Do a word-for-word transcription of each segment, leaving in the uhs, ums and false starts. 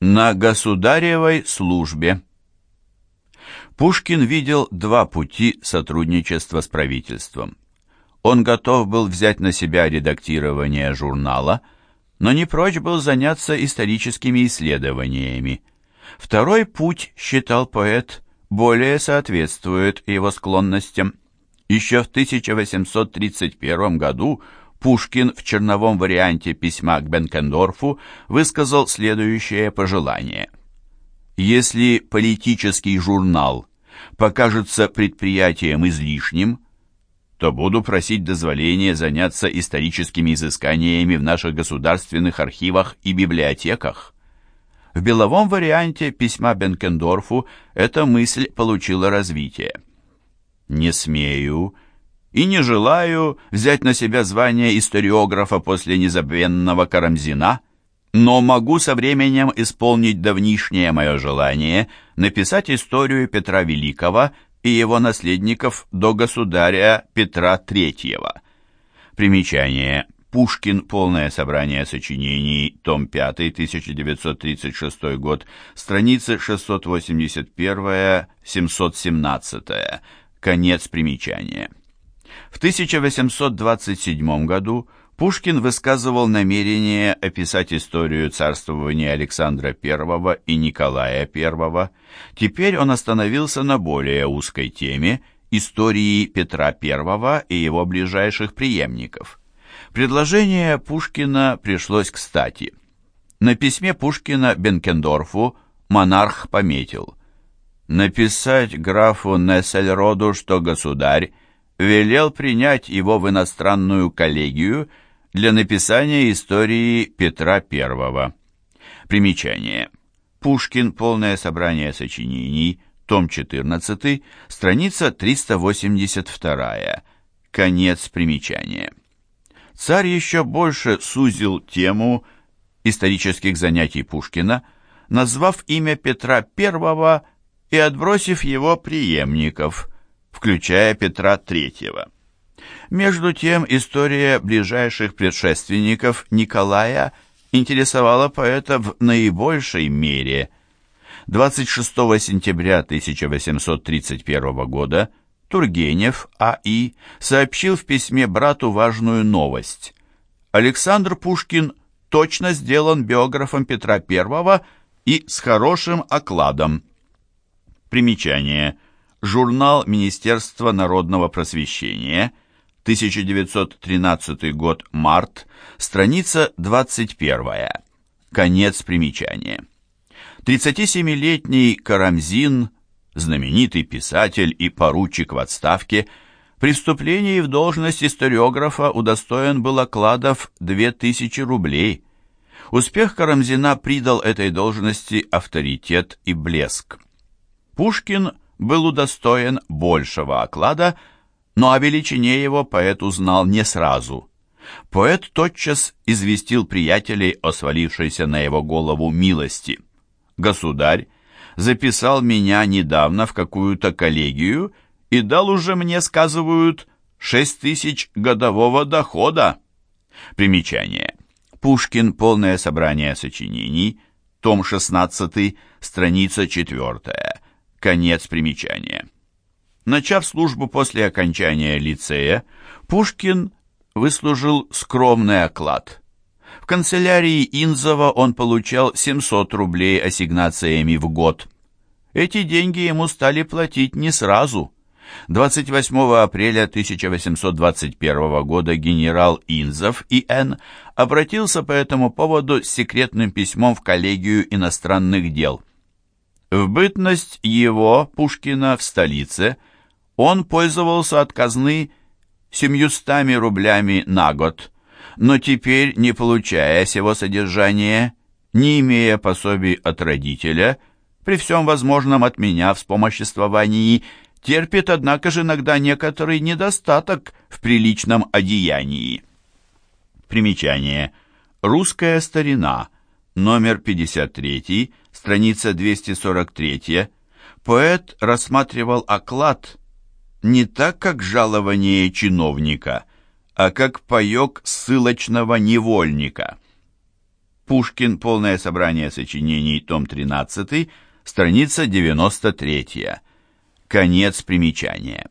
На государевой службе. Пушкин видел два пути сотрудничества с правительством. Он готов был взять на себя редактирование журнала, но не прочь был заняться историческими исследованиями. Второй путь, считал поэт, более соответствует его склонностям. Еще в тысяча восемьсот тридцать первом году Пушкин в черновом варианте письма к Бенкендорфу высказал следующее пожелание. «Если политический журнал покажется предприятием излишним, то буду просить дозволения заняться историческими изысканиями в наших государственных архивах и библиотеках». В беловом варианте письма Бенкендорфу эта мысль получила развитие. «Не смею и не желаю взять на себя звание историографа после незабвенного Карамзина, но могу со временем исполнить давнишнее мое желание написать историю Петра Великого и его наследников до государя Петра Третьего». Примечание. Пушкин. Полное собрание сочинений. Том пятый, тысяча девятьсот тридцать шестой год. Страницы шестьсот восемьдесят один — семьсот семнадцать. Конец примечания. В тысяча восемьсот двадцать седьмом году Пушкин высказывал намерение описать историю царствования Александра Первого и Николая Первого. Теперь он остановился на более узкой теме истории Петра Первого и его ближайших преемников. Предложение Пушкина пришлось кстати. На письме Пушкина Бенкендорфу монарх пометил: «Написать графу Нессельроду, что государь велел принять его в иностранную коллегию для написания истории Петра Первого». Примечание. Пушкин. Полное собрание сочинений. Том четырнадцатый. Страница триста восемьдесят два. Конец примечания. Царь еще больше сузил тему исторических занятий Пушкина, назвав имя Петра Первого и отбросив его преемников, включая Петра Третьего. Между тем, история ближайших предшественников Николая интересовала поэта в наибольшей мере. двадцать шестого сентября тысяча восемьсот тридцать первого года Тургенев А И сообщил в письме брату важную новость. Александр Пушкин точно сделан биографом Петра Первого и с хорошим окладом. Примечание. Журнал Министерства народного просвещения, тысяча девятьсот тринадцатый год, март, страница двадцать первая. Конец примечания. тридцатисемилетний Карамзин, знаменитый писатель и поручик в отставке, при вступлении в должность историографа удостоен был окладов две тысячи рублей. Успех Карамзина придал этой должности авторитет и блеск. Пушкин был удостоен большего оклада, но о величине его поэт узнал не сразу. Поэт тотчас известил приятелей о свалившейся на его голову милости. «Государь записал меня недавно в какую-то коллегию и дал уже, мне сказывают, шесть тысяч годового дохода». Примечание. Пушкин. Полное собрание сочинений. Том шестнадцатый. Страница четвертая. Конец примечания. Начав службу после окончания лицея, Пушкин выслужил скромный оклад. В канцелярии Инзова он получал семьсот рублей ассигнациями в год. Эти деньги ему стали платить не сразу. двадцать восьмого апреля тысяча восемьсот двадцать первого года генерал Инзов И Н обратился по этому поводу с секретным письмом в коллегию иностранных дел. В бытность его, Пушкина, в столице он пользовался от казны семьюстами рублями на год, но теперь, не получая сего содержания, не имея пособий от родителя, при всем возможном от меня вспомоществовании, терпит, однако же, иногда некоторый недостаток в приличном одеянии. Примечание. Русская старина. Номер пятьдесят три, страница двести сорок три. Поэт рассматривал оклад не так, как жалование чиновника, а как паёк ссылочного невольника. Пушкин. Полное собрание сочинений. Том тринадцатый. Страница девяносто третья. Конец примечания.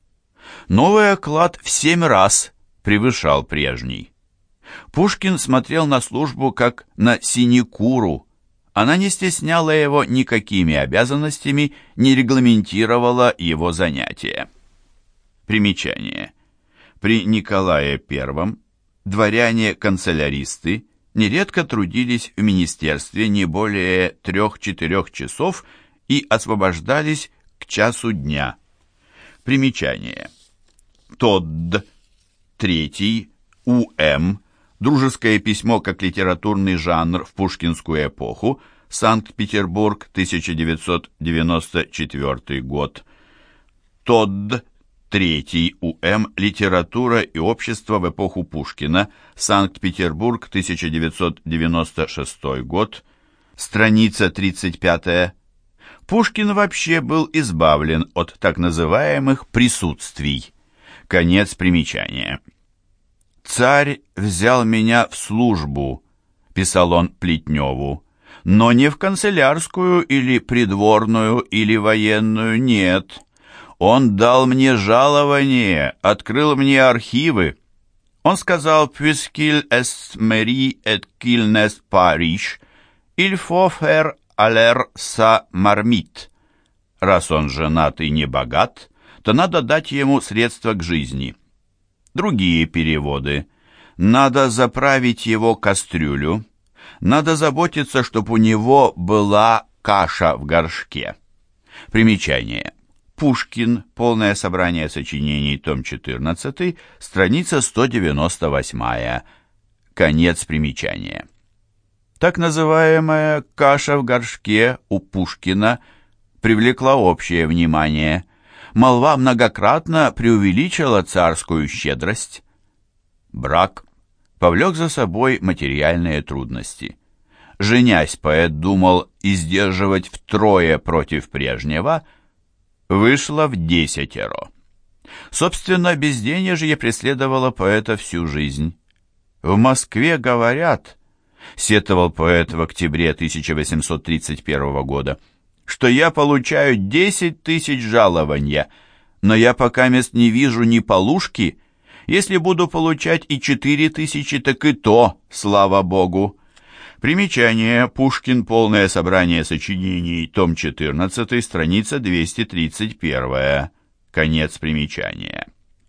Новый оклад в семь раз превышал прежний. Пушкин смотрел на службу как на синекуру. Она не стесняла его никакими обязанностями, не регламентировала его занятия. Примечание. При Николае Первом дворяне-канцеляристы нередко трудились в министерстве не более трех-четырех часов и освобождались к часу дня. Примечание. Тодд, третий, У М, «Дружеское письмо как литературный жанр в пушкинскую эпоху», Санкт-Петербург, тысяча девятьсот девяносто четвёртый год. Тодд, третий, У М, «Литература и общество в эпоху Пушкина», Санкт-Петербург, тысяча девятьсот девяносто шестой год. Страница тридцать пятая. Пушкин вообще был избавлен от так называемых присутствий. Конец примечания. «Царь взял меня в службу», — писал он Плетневу, «но не в канцелярскую или придворную или военную, нет. Он дал мне жалование, открыл мне архивы. Он сказал, «Puisqu'il est mairie et qu'il n'est pas riche, il faut faire aller sa marmite». Раз он женат и не богат, то надо дать ему средства к жизни. Другие переводы. Надо заправить его кастрюлю. Надо заботиться, чтобы у него была каша в горшке. Примечание. Пушкин. Полное собрание сочинений. Том четырнадцатый. Страница сто девяносто восьмая. Конец примечания. Так называемая «каша в горшке» у Пушкина привлекла общее внимание. Молва многократно преувеличила царскую щедрость. Брак повлек за собой материальные трудности. Женясь, поэт думал издерживать втрое против прежнего, вышло в десятеро. Собственно, безденежье преследовало поэта всю жизнь. В Москве говорят, сетовал поэт в октябре тысяча восемьсот тридцать первого года, что я получаю десять тысяч жалования, но я пока мест не вижу ни полушки. Если буду получать и четыре тысячи, так и то, слава Богу. Примечание. Пушкин. Полное собрание сочинений. Том четырнадцатый. Страница двести тридцать первая. Конец примечания.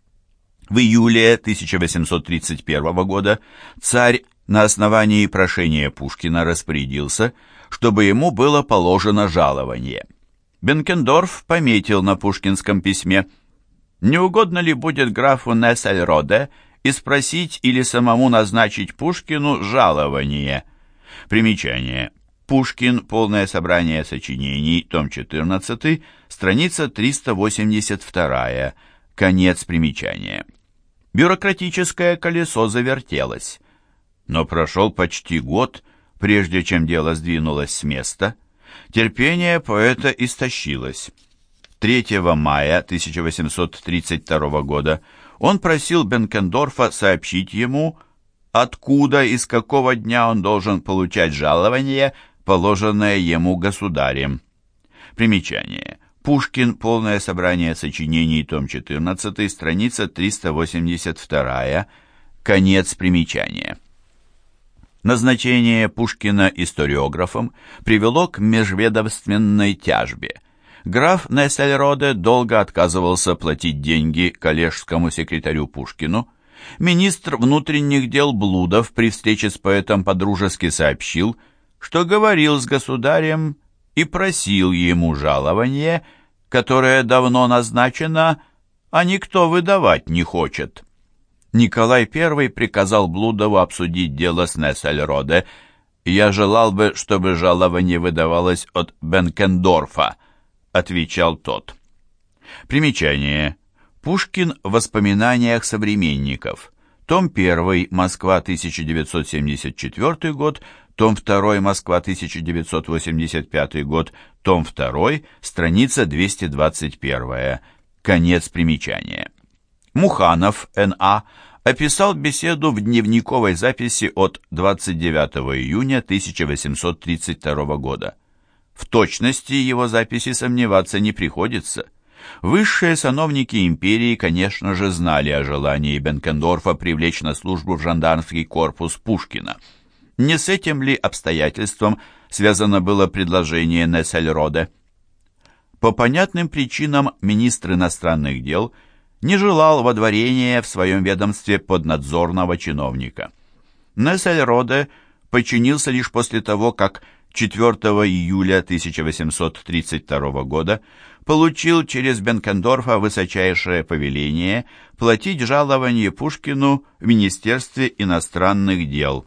В июле тысяча восемьсот тридцать первого года царь на основании прошения Пушкина распорядился, чтобы ему было положено жалование. Бенкендорф пометил на пушкинском письме: «Не угодно ли будет графу Нессельроде и спросить или самому назначить Пушкину жалование?» Примечание. Пушкин. Полное собрание сочинений. Том четырнадцатый. Страница триста восемьдесят вторая. Конец примечания. Бюрократическое колесо завертелось. Но прошел почти год, прежде чем дело сдвинулось с места. Терпение поэта истощилось. третьего мая тысяча восемьсот тридцать второго года он просил Бенкендорфа сообщить ему, откуда и с какого дня он должен получать жалование, положенное ему государем. Примечание. Пушкин. Полное собрание сочинений. Том четырнадцатый. Страница триста восемьдесят вторая. Конец примечания. Назначение Пушкина историографом привело к межведомственной тяжбе. Граф Нессельроде долго отказывался платить деньги коллежскому секретарю Пушкину. Министр внутренних дел Блудов при встрече с поэтом подружески сообщил, что говорил с государем и просил ему жалование, которое давно назначено, а никто выдавать не хочет. Николай Первый приказал Блудову обсудить дело с Нессельроде. «Я желал бы, чтобы жалование выдавалось от Бенкендорфа», — отвечал тот. Примечание. Пушкин в воспоминаниях современников. Том первый. Москва, тысяча девятьсот семьдесят четвёртый год. Том второй. Москва, тысяча девятьсот восемьдесят пятый год. Том второй. Страница двести двадцать первая. Конец примечания. Муханов Н А описал беседу в дневниковой записи от двадцать девятого июня тысяча восемьсот тридцать второго года. В точности его записи сомневаться не приходится. Высшие сановники империи, конечно же, знали о желании Бенкендорфа привлечь на службу в жандармский корпус Пушкина. Не с этим ли обстоятельством связано было предложение Нессельроде? По понятным причинам министр иностранных дел не желал водворения в своем ведомстве поднадзорного чиновника. Нессельроде подчинился лишь после того, как четвёртого июля тысяча восемьсот тридцать второго года получил через Бенкендорфа высочайшее повеление платить жалование Пушкину в Министерстве иностранных дел.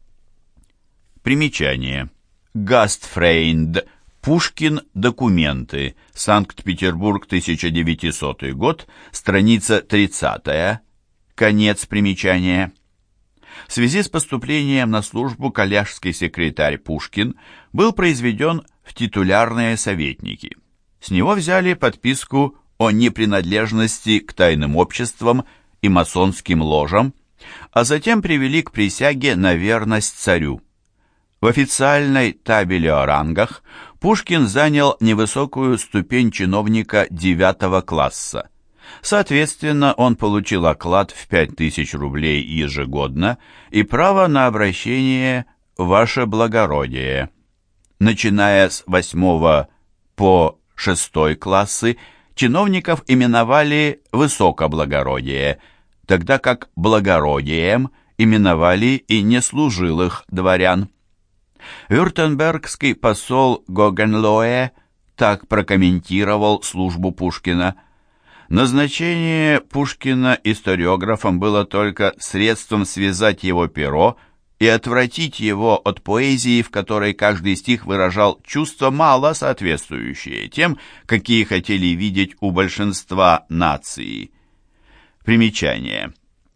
Примечание. Гастфрейнд. Пушкин. Документы. Санкт-Петербург, тысяча девятисотый год. Страница тридцатая. Конец примечания. В связи с поступлением на службу коллежский секретарь Пушкин был произведен в титулярные советники. С него взяли подписку о непринадлежности к тайным обществам и масонским ложам, а затем привели к присяге на верность царю. В официальной табели о рангах Пушкин занял невысокую ступень чиновника девятого класса. Соответственно, он получил оклад в пять тысяч рублей ежегодно и право на обращение «Ваше благородие». Начиная с восьмого по шестой классы чиновников именовали «высокоблагородие», тогда как благородием именовали и неслужилых дворян. Вюртембергский посол Гогенлоэ так прокомментировал службу Пушкина: «Назначение Пушкина историографом было только средством связать его перо и отвратить его от поэзии, в которой каждый стих выражал чувства, мало соответствующие тем, какие хотели видеть у большинства нации». Примечание.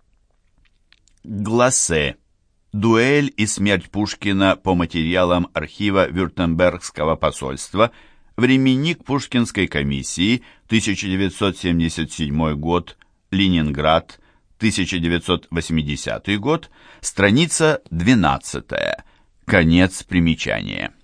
Глассе. Дуэль и смерть Пушкина по материалам архива Вюртембергского посольства. Временник Пушкинской комиссии, тысяча девятьсот семьдесят седьмой год, Ленинград, тысяча девятьсот восьмидесятый год, страница двенадцатая. Конец примечания.